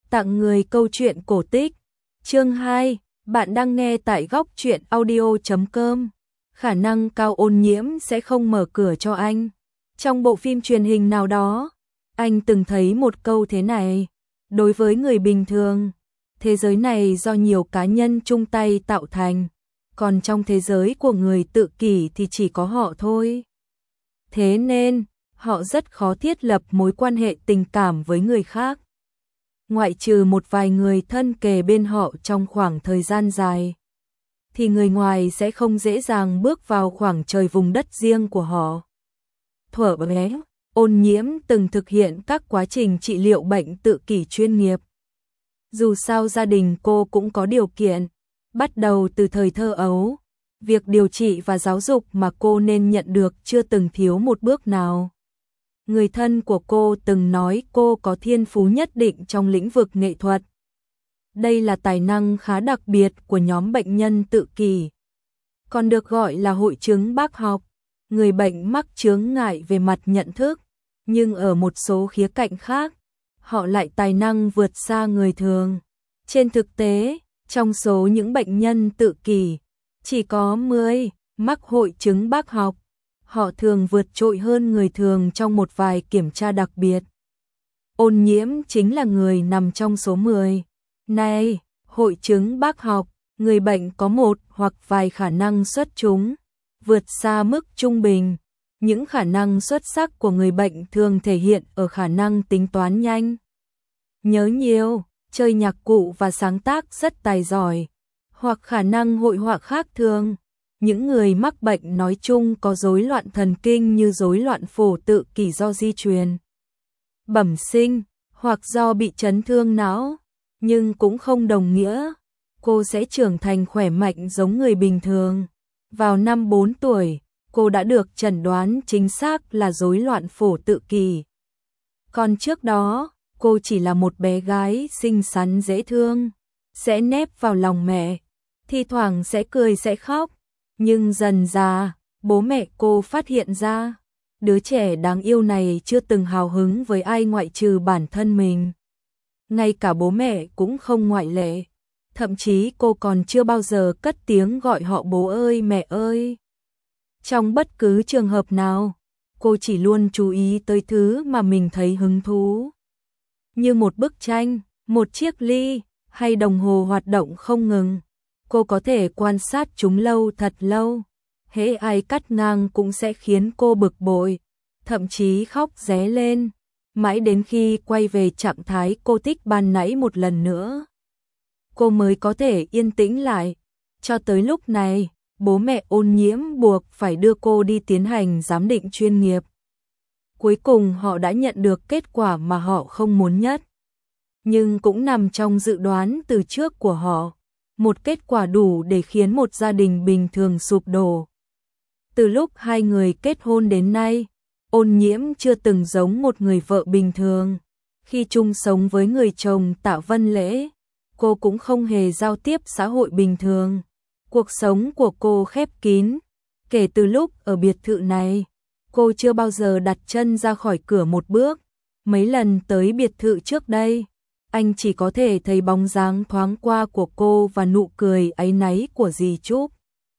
Tặng người câu chuyện cổ tích. Chương 2, bạn đang nghe tại góc truyện audio.com. Khả năng cao Ôn Nhiễm sẽ không mở cửa cho anh. Trong bộ phim truyền hình nào đó, anh từng thấy một câu thế này: đối với người bình thường, thế giới này do nhiều cá nhân chung tay tạo thành, còn trong thế giới của người tự kỷ thì chỉ có họ thôi. Thế nên, họ rất khó thiết lập mối quan hệ tình cảm với người khác, ngoại trừ một vài người thân kề bên họ trong khoảng thời gian dài, thì người ngoài sẽ không dễ dàng bước vào khoảng trời vùng đất riêng của họ. Thuở bé, Ôn Nhiễm từng thực hiện các quá trình trị liệu bệnh tự kỷ chuyên nghiệp. Dù sao gia đình cô cũng có điều kiện, bắt đầu từ thời thơ ấu, việc điều trị và giáo dục mà cô nên nhận được chưa từng thiếu một bước nào. Người thân của cô từng nói cô có thiên phú nhất định trong lĩnh vực nghệ thuật. Đây là tài năng khá đặc biệt của nhóm bệnh nhân tự kỷ, còn được gọi là hội chứng bác học. Người bệnh mắc chướng ngại về mặt nhận thức, nhưng ở một số khía cạnh khác, họ lại tài năng vượt xa người thường. Trên thực tế, trong số những bệnh nhân tự kỷ, chỉ có 10 mắc hội chứng bác học. Họ thường vượt trội hơn người thường trong một vài kiểm tra đặc biệt. Ôn Nhiễm chính là người nằm trong số 10 này. Hội chứng bác học, người bệnh có một hoặc vài khả năng xuất chúng, vượt xa mức trung bình. Những khả năng xuất sắc của người bệnh thường thể hiện ở khả năng tính toán nhanh, nhớ nhiều, chơi nhạc cụ và sáng tác rất tài giỏi, hoặc khả năng hội họa khác thường. Những người mắc bệnh nói chung có rối loạn thần kinh như rối loạn phổ tự kỷ do di truyền, bẩm sinh, hoặc do bị chấn thương não, nhưng cũng không đồng nghĩa cô sẽ trưởng thành khỏe mạnh giống người bình thường. Vào năm 4 tuổi, cô đã được chẩn đoán chính xác là rối loạn phổ tự kỷ. Còn trước đó, cô chỉ là một bé gái xinh xắn dễ thương, sẽ nép vào lòng mẹ, thi thoảng sẽ cười sẽ khóc. Nhưng dần dà, bố mẹ cô phát hiện ra, đứa trẻ đáng yêu này chưa từng hào hứng với ai ngoại trừ bản thân mình. Ngay cả bố mẹ cũng không ngoại lệ. Thậm chí cô còn chưa bao giờ cất tiếng gọi họ bố ơi mẹ ơi. Trong bất cứ trường hợp nào, cô chỉ luôn chú ý tới thứ mà mình thấy hứng thú. Như một bức tranh, một chiếc ly, hay đồng hồ hoạt động không ngừng. Cô có thể quan sát chúng lâu thật lâu. Hễ ai cắt ngang cũng sẽ khiến cô bực bội, thậm chí khóc ré lên, mãi đến khi quay về trạng thái cô thích ban nãy một lần nữa, cô mới có thể yên tĩnh lại. Cho tới lúc này, bố mẹ Ôn Nhiễm buộc phải đưa cô đi tiến hành giám định chuyên nghiệp. Cuối cùng họ đã nhận được kết quả mà họ không muốn nhất, nhưng cũng nằm trong dự đoán từ trước của họ. Một kết quả đủ để khiến một gia đình bình thường sụp đổ. Từ lúc hai người kết hôn đến nay, Ôn Nhiễm chưa từng giống một người vợ bình thường. Khi chung sống với người chồng Tạ Vân Lễ, cô cũng không hề giao tiếp xã hội bình thường. Cuộc sống của cô khép kín. Kể từ lúc ở biệt thự này, cô chưa bao giờ đặt chân ra khỏi cửa một bước. Mấy lần tới biệt thự trước đây, anh chỉ có thể thấy bóng dáng thoáng qua của cô và nụ cười áy náy của dì Trúc.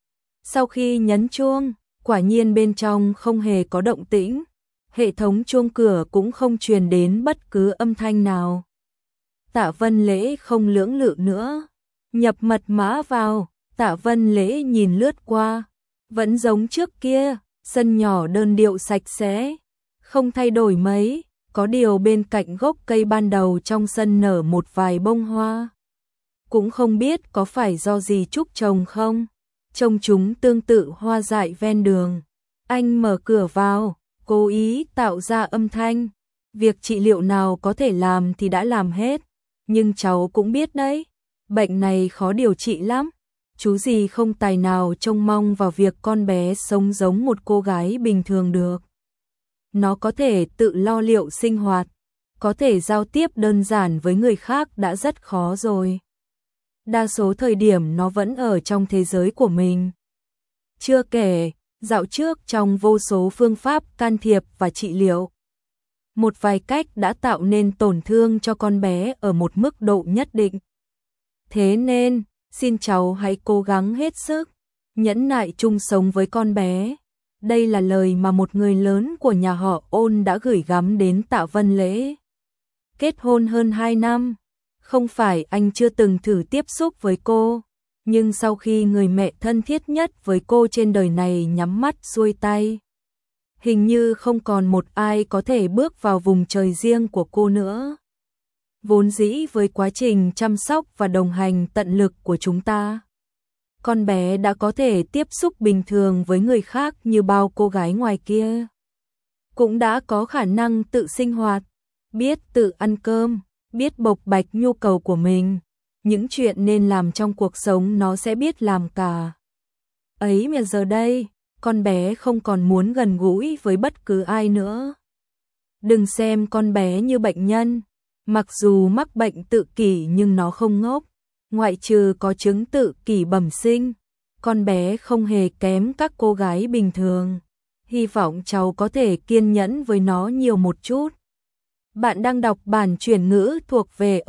Sau khi nhấn chuông, quả nhiên bên trong không hề có động tĩnh. Hệ thống chuông cửa cũng không truyền đến bất cứ âm thanh nào. Tạ Vân Lễ không lưỡng lự nữa, nhập mật mã vào. Tạ Vân Lễ nhìn lướt qua, vẫn giống trước kia, sân nhỏ đơn điệu sạch sẽ, không thay đổi mấy. Có điều bên cạnh gốc cây ban đầu trong sân nở một vài bông hoa. Cũng không biết có phải do dì Trúc trồng không, trông chúng tương tự hoa dại ven đường. Anh mở cửa vào, cố ý tạo ra âm thanh. Việc trị liệu nào có thể làm thì đã làm hết, nhưng cháu cũng biết đấy, bệnh này khó điều trị lắm. Chú dì không tài nào trông mong vào việc con bé sống giống một cô gái bình thường được. Nó có thể tự lo liệu sinh hoạt, có thể giao tiếp đơn giản với người khác đã rất khó rồi. Đa số thời điểm nó vẫn ở trong thế giới của mình. Chưa kể, dạo trước trong vô số phương pháp can thiệp và trị liệu, một vài cách đã tạo nên tổn thương cho con bé ở một mức độ nhất định. Thế nên, xin cháu hãy cố gắng hết sức, nhẫn nại chung sống với con bé. Đây là lời mà một người lớn của nhà họ Ôn đã gửi gắm đến Tạ Vân Lễ. Kết hôn hơn 2 năm, không phải anh chưa từng thử tiếp xúc với cô, nhưng sau khi người mẹ thân thiết nhất với cô trên đời này nhắm mắt xuôi tay, hình như không còn một ai có thể bước vào vùng trời riêng của cô nữa. Vốn dĩ với quá trình chăm sóc và đồng hành tận lực của chúng ta, con bé đã có thể tiếp xúc bình thường với người khác như bao cô gái ngoài kia. Cũng đã có khả năng tự sinh hoạt, biết tự ăn cơm, biết bộc bạch nhu cầu của mình. Những chuyện nên làm trong cuộc sống nó sẽ biết làm cả. Ấy mà giờ đây, con bé không còn muốn gần gũi với bất cứ ai nữa. Đừng xem con bé như bệnh nhân, mặc dù mắc bệnh tự kỷ nhưng nó không ngốc. Ngoại trừ có chứng tự kỷ bẩm sinh, con bé không hề kém các cô gái bình thường. Hy vọng cháu có thể kiên nhẫn với nó nhiều một chút. Bạn đang đọc bản chuyển ngữ thuộc về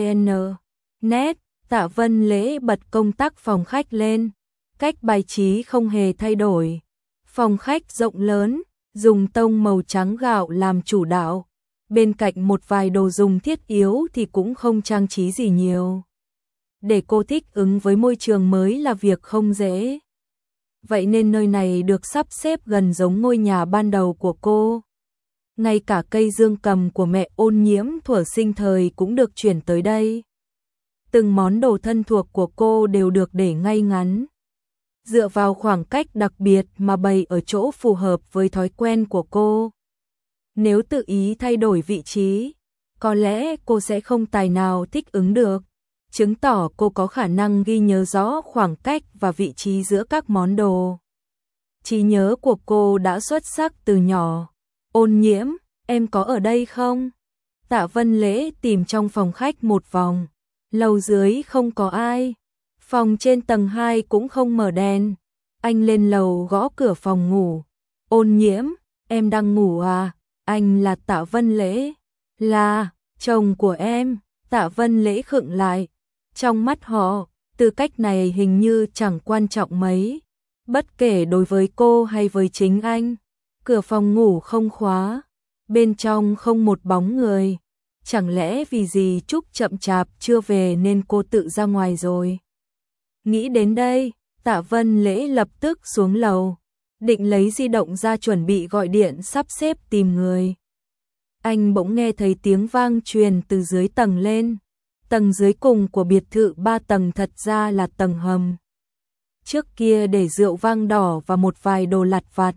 elavn.net. Tạ Vân Lễ bật công tắc phòng khách lên. Cách bài trí không hề thay đổi. Phòng khách rộng lớn, dùng tông màu trắng gạo làm chủ đạo. Bên cạnh một vài đồ dùng thiết yếu thì cũng không trang trí gì nhiều. Để cô thích ứng với môi trường mới là việc không dễ. Vậy nên nơi này được sắp xếp gần giống ngôi nhà ban đầu của cô. Ngay cả cây dương cầm của mẹ Ôn Nhiễm thuở sinh thời cũng được chuyển tới đây. Từng món đồ thân thuộc của cô đều được để ngay ngắn, dựa vào khoảng cách đặc biệt mà bày ở chỗ phù hợp với thói quen của cô. Nếu tự ý thay đổi vị trí, có lẽ cô sẽ không tài nào thích ứng được, chứng tỏ cô có khả năng ghi nhớ rõ khoảng cách và vị trí giữa các món đồ. Trí nhớ của cô đã xuất sắc từ nhỏ. Ôn Nhiễm, em có ở đây không? Tạ Vân Lễ tìm trong phòng khách một vòng. Lầu dưới không có ai. Phòng trên tầng 2 cũng không mở đèn. Anh lên lầu gõ cửa phòng ngủ. Ôn Nhiễm, em đang ngủ à? Anh là Tạ Vân Lễ. Là, chồng của em. Tạ Vân Lễ khựng lại. Trong mắt họ, tư cách này hình như chẳng quan trọng mấy. Bất kể đối với cô hay với chính anh. Cửa phòng ngủ không khóa. Bên trong không một bóng người. Chẳng lẽ vì gì Trúc chậm chạp chưa về nên cô tự ra ngoài rồi? Nghĩ đến đây, Tạ Vân Lễ lập tức xuống lầu, định lấy di động ra chuẩn bị gọi điện sắp xếp tìm người. Anh bỗng nghe thấy tiếng vang truyền từ dưới tầng lên. Tầng dưới cùng của biệt thự 3 tầng thật ra là tầng hầm. Trước kia để rượu vang đỏ và một vài đồ lặt vặt.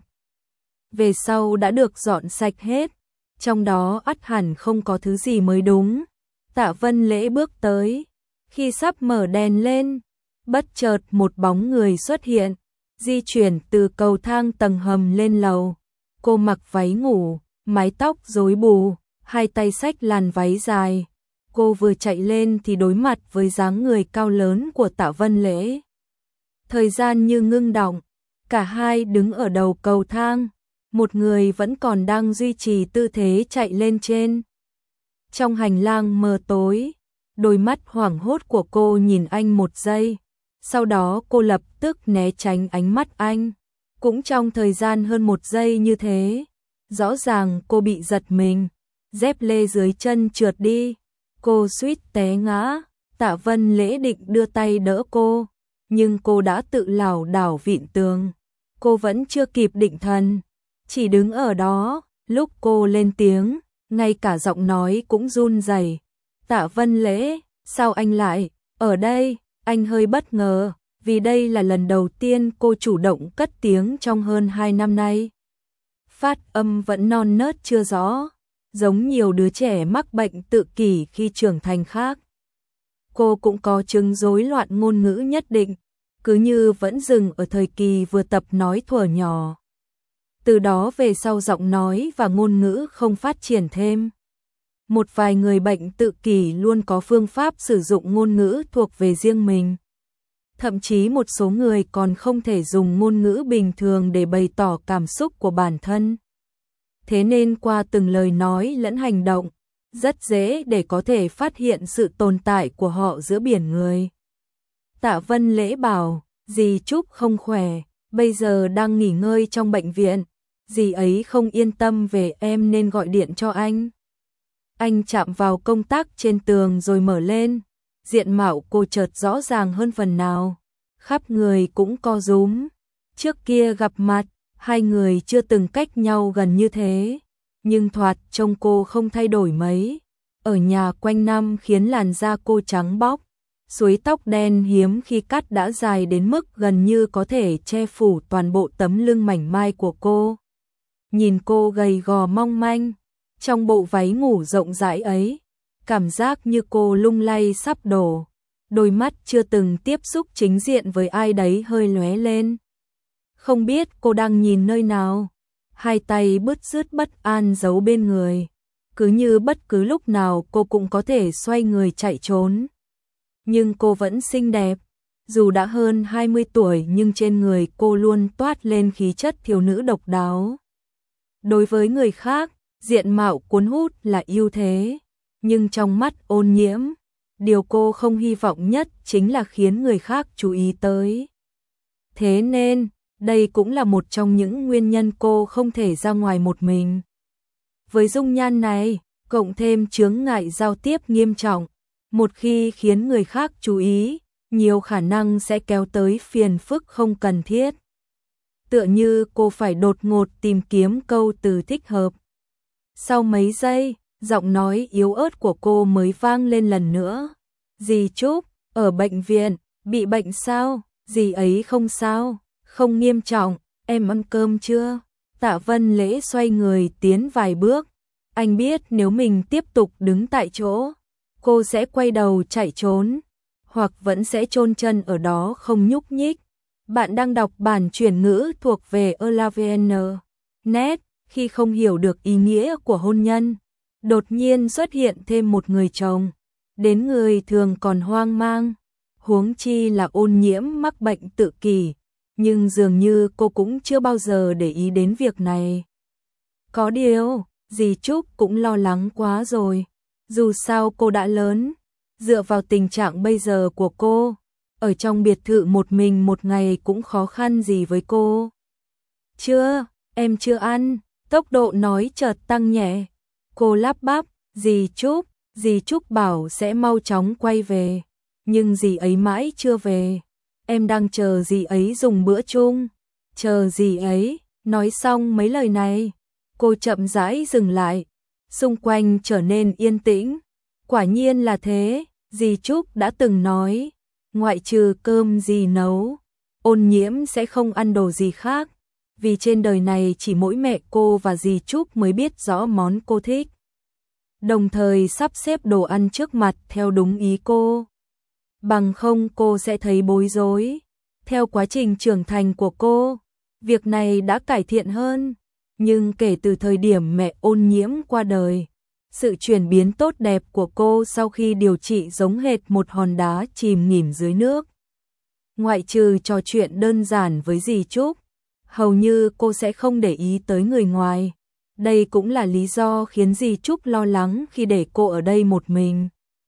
Về sau đã được dọn sạch hết. Trong đó ắt hẳn không có thứ gì mới đúng. Tạ Vân Lễ bước tới. Khi sắp mở đèn lên, bất chợt một bóng người xuất hiện, di chuyển từ cầu thang tầng hầm lên lầu. Cô mặc váy ngủ, mái tóc rối bù, hai tay xách làn váy dài. Cô vừa chạy lên thì đối mặt với dáng người cao lớn của Tạ Vân Lễ. Thời gian như ngưng đọng, cả hai đứng ở đầu cầu thang. Một người vẫn còn đang duy trì tư thế chạy lên trên. Trong hành lang mờ tối, đôi mắt hoảng hốt của cô nhìn anh một giây. Sau đó cô lập tức né tránh ánh mắt anh. Cũng trong thời gian hơn một giây như thế, rõ ràng cô bị giật mình. Dép lê dưới chân trượt đi. Cô suýt té ngã. Tạ Vân Lễ định đưa tay đỡ cô, nhưng cô đã tự lảo đảo vịn tường. Cô vẫn chưa kịp định thần, chỉ đứng ở đó. Lúc cô lên tiếng, ngay cả giọng nói cũng run rẩy. Tạ Vân Lễ, sao anh lại ở đây? Anh hơi bất ngờ, vì đây là lần đầu tiên cô chủ động cất tiếng trong hơn 2 năm nay. Phát âm vẫn non nớt chưa rõ, giống nhiều đứa trẻ mắc bệnh tự kỷ khi trưởng thành khác. Cô cũng có chứng rối loạn ngôn ngữ nhất định, cứ như vẫn dừng ở thời kỳ vừa tập nói thuở nhỏ. Từ đó về sau giọng nói và ngôn ngữ không phát triển thêm. Một vài người bệnh tự kỷ luôn có phương pháp sử dụng ngôn ngữ thuộc về riêng mình. Thậm chí một số người còn không thể dùng ngôn ngữ bình thường để bày tỏ cảm xúc của bản thân. thế nên qua từng lời nói lẫn hành động, rất dễ để có thể phát hiện sự tồn tại của họ giữa biển người. Tạ Vân Lễ bảo, dì Trúc không khỏe, bây giờ đang nghỉ ngơi trong bệnh viện, dì ấy không yên tâm về em nên gọi điện cho anh. Anh chạm vào công tắc trên tường rồi mở lên, diện mạo cô chợt rõ ràng hơn phần nào, khắp người cũng co rúm. Trước kia gặp mặt, hai người chưa từng cách nhau gần như thế, nhưng thoạt trông cô không thay đổi mấy. Ở nhà quanh năm khiến làn da cô trắng bóc, suối tóc đen hiếm khi cắt đã dài đến mức gần như có thể che phủ toàn bộ tấm lưng mảnh mai của cô. Nhìn cô gầy gò mong manh, trong bộ váy ngủ rộng rãi ấy, cảm giác như cô lung lay sắp đổ, đôi mắt chưa từng tiếp xúc chính diện với ai đấy hơi lóe lên. Không biết cô đang nhìn nơi nào, hai tay bứt rứt bất an giấu bên người, cứ như bất cứ lúc nào cô cũng có thể xoay người chạy trốn. Nhưng cô vẫn xinh đẹp, dù đã hơn 20 tuổi nhưng trên người cô luôn toát lên khí chất thiếu nữ độc đáo. Đối với người khác, diện mạo cuốn hút là ưu thế, nhưng trong mắt Ôn Nhiễm, điều cô không hy vọng nhất chính là khiến người khác chú ý tới. Thế nên, đây cũng là một trong những nguyên nhân cô không thể ra ngoài một mình. Với dung nhan này, cộng thêm chướng ngại giao tiếp nghiêm trọng, một khi khiến người khác chú ý, nhiều khả năng sẽ kéo tới phiền phức không cần thiết. Tựa như cô phải đột ngột tìm kiếm câu từ thích hợp. Sau mấy giây, giọng nói yếu ớt của cô mới vang lên lần nữa. Dì Trúc, ở bệnh viện, bị bệnh sao? Dì ấy không sao, không nghiêm trọng, em ăn cơm chưa? Tạ Vân Lễ xoay người tiến vài bước. Anh biết nếu mình tiếp tục đứng tại chỗ, cô sẽ quay đầu chạy trốn, hoặc vẫn sẽ chôn chân ở đó không nhúc nhích. Bạn đang đọc bản chuyển ngữ thuộc về ELAVN.net. Khi không hiểu được ý nghĩa của hôn nhân, đột nhiên xuất hiện thêm một người chồng, đến người thường còn hoang mang, huống chi là Ôn Nhiễm mắc bệnh tự kỷ, nhưng dường như cô cũng chưa bao giờ để ý đến việc này. Có điều, dì Trúc cũng lo lắng quá rồi, dù sao cô đã lớn, dựa vào tình trạng bây giờ của cô, ở trong biệt thự một mình một ngày cũng khó khăn gì với cô. Chưa, em chưa ăn. Tốc độ nói chợt tăng nhẹ. Cô lắp bắp, dì Trúc bảo sẽ mau chóng quay về. Nhưng dì ấy mãi chưa về. Em đang chờ dì ấy dùng bữa chung. Chờ dì ấy. Nói xong mấy lời này, cô chậm rãi dừng lại. Xung quanh trở nên yên tĩnh. Quả nhiên là thế, dì Trúc đã từng nói. Ngoại trừ cơm dì nấu, Ôn Nhiễm sẽ không ăn đồ gì khác. Vì trên đời này chỉ mỗi mẹ cô và dì Trúc mới biết rõ món cô thích. Đồng thời sắp xếp đồ ăn trước mặt theo đúng ý cô. Bằng không cô sẽ thấy bối rối. Theo quá trình trưởng thành của cô, việc này đã cải thiện hơn. Nhưng kể từ thời điểm mẹ Ôn Nhiễm qua đời, sự chuyển biến tốt đẹp của cô sau khi điều trị giống hệt một hòn đá chìm nghỉm dưới nước. Ngoại trừ trò chuyện đơn giản với dì Trúc, hầu như cô sẽ không để ý tới người ngoài. Đây cũng là lý do khiến dì Trúc lo lắng khi để cô ở đây một mình.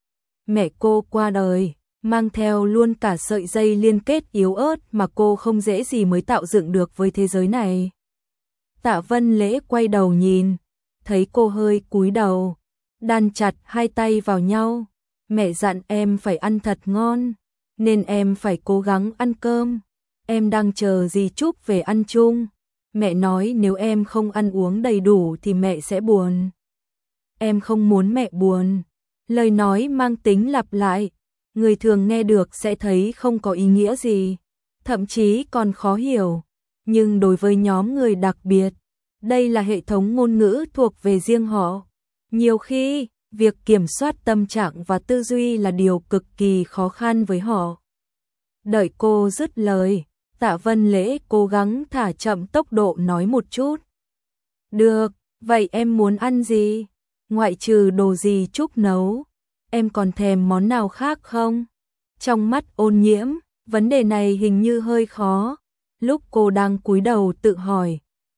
Mẹ cô qua đời, mang theo luôn cả sợi dây liên kết yếu ớt mà cô không dễ gì mới tạo dựng được với thế giới này. Tạ Vân Lễ quay đầu nhìn, thấy cô hơi cúi đầu, đan chặt hai tay vào nhau. Mẹ dặn em phải ăn thật ngon, nên em phải cố gắng ăn cơm. Em đang chờ dì Trúc về ăn chung. Mẹ nói nếu em không ăn uống đầy đủ thì mẹ sẽ buồn. Em không muốn mẹ buồn. Lời nói mang tính lặp lại, người thường nghe được sẽ thấy không có ý nghĩa gì, thậm chí còn khó hiểu. Nhưng đối với nhóm người đặc biệt, đây là hệ thống ngôn ngữ thuộc về riêng họ. Nhiều khi, việc kiểm soát tâm trạng và tư duy là điều cực kỳ khó khăn với họ. Đợi cô dứt lời, Tạ Vân Lễ cố gắng thả chậm tốc độ nói một chút. Được, vậy em muốn ăn gì? Ngoại trừ đồ gì Trúc nấu, em còn thèm món nào khác không? Trong mắt Ôn Nhiễm, vấn đề này hình như hơi khó. Lúc cô đang cúi đầu tự hỏi,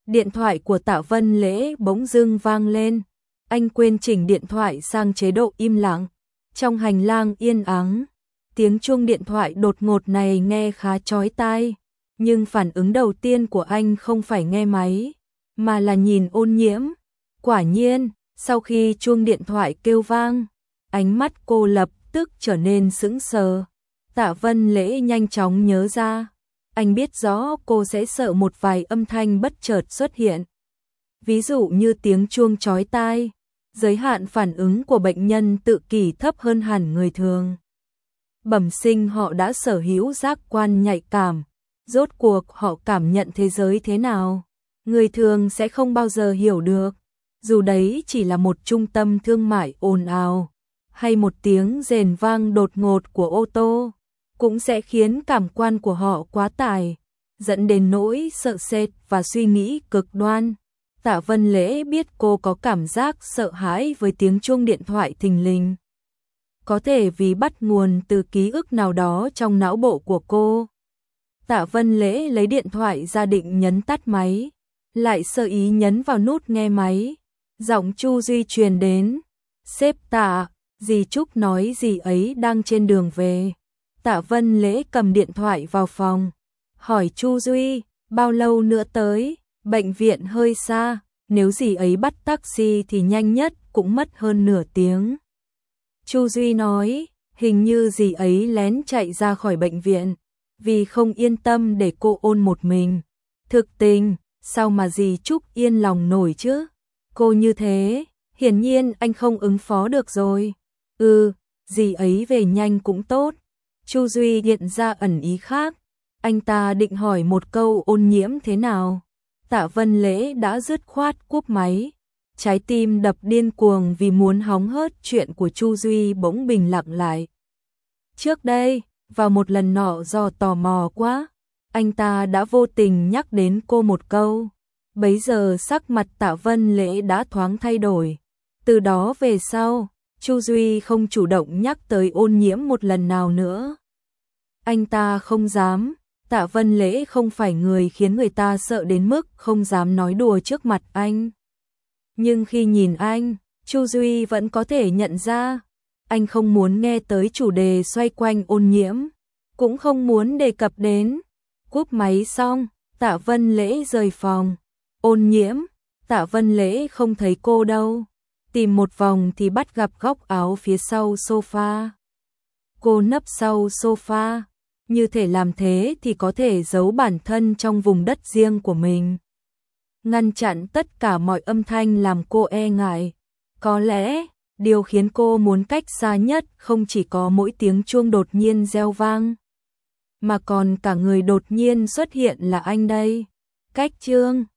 Điện thoại của Tạ Vân Lễ bỗng dưng vang lên. Anh quên chỉnh điện thoại sang chế độ im lặng. Trong hành lang yên ắng, tiếng chuông điện thoại đột ngột này nghe khá chói tai. Nhưng phản ứng đầu tiên của anh không phải nghe máy, mà là nhìn Ôn Nhiễm. Quả nhiên, sau khi chuông điện thoại kêu vang, ánh mắt cô lập tức trở nên sững sờ. Tạ Vân Lễ nhanh chóng nhớ ra, anh biết rõ cô sẽ sợ một vài âm thanh bất chợt xuất hiện. Ví dụ như tiếng chuông chói tai, giới hạn phản ứng của bệnh nhân tự kỷ thấp hơn hẳn người thường. Bẩm sinh họ đã sở hữu giác quan nhạy cảm, rốt cuộc họ cảm nhận thế giới thế nào, người thường sẽ không bao giờ hiểu được. Dù đấy chỉ là một trung tâm thương mại ồn ào, hay một tiếng rền vang đột ngột của ô tô, cũng sẽ khiến cảm quan của họ quá tải, dẫn đến nỗi sợ sệt và suy nghĩ cực đoan. Tạ Vân Lễ biết cô có cảm giác sợ hãi với tiếng chuông điện thoại thình lình. Có thể vì bắt nguồn từ ký ức nào đó trong não bộ của cô. Tạ Vân Lễ lấy điện thoại ra định nhấn tắt máy, lại sơ ý nhấn vào nút nghe máy. Giọng Chu Duy truyền đến. Sếp Tạ, dì Trúc nói dì ấy đang trên đường về. Tạ Vân Lễ cầm điện thoại vào phòng, hỏi Chu Duy, bao lâu nữa tới? Bệnh viện hơi xa, nếu dì ấy bắt taxi thì nhanh nhất cũng mất hơn nửa tiếng. Chu Duy nói, hình như dì ấy lén chạy ra khỏi bệnh viện, vì không yên tâm để cô Ôn một mình. Thực tình, sao mà dì Trúc yên lòng nổi chứ? Cô như thế, hiển nhiên anh không ứng phó được rồi. Dì ấy về nhanh cũng tốt. Chu Duy hiện ra ẩn ý khác. Anh ta định hỏi một câu Ôn Nhiễm thế nào. Tạ Vân Lễ đã dứt khoát cúp máy. Trái tim đập điên cuồng vì muốn hóng hớt chuyện của Chu Duy bỗng bình lặng lại. Trước đây, vào một lần nọ do tò mò quá, anh ta đã vô tình nhắc đến cô một câu. Bấy giờ sắc mặt Tạ Vân Lễ đã thoáng thay đổi. Từ đó về sau, Chu Duy không chủ động nhắc tới Ôn Nhiễm một lần nào nữa. Anh ta không dám. Tạ Vân Lễ không phải người khiến người ta sợ đến mức không dám nói đùa trước mặt anh. Nhưng khi nhìn anh, Chu Duy vẫn có thể nhận ra. Anh không muốn nghe tới chủ đề xoay quanh Ôn Nhiễm, cũng không muốn đề cập đến. Cúp máy xong, Tạ Vân Lễ rời phòng. Ôn Nhiễm, Tạ Vân Lễ không thấy cô đâu. Tìm một vòng thì bắt gặp góc áo phía sau sofa. Cô nấp sau sofa, như thể làm thế thì có thể giấu bản thân trong vùng đất riêng của mình. Ngăn chặn tất cả mọi âm thanh làm cô e ngại. Có lẽ, điều khiến cô muốn cách xa nhất không chỉ có mỗi tiếng chuông đột nhiên reo vang, mà còn cả người đột nhiên xuất hiện là anh đây. Cách chương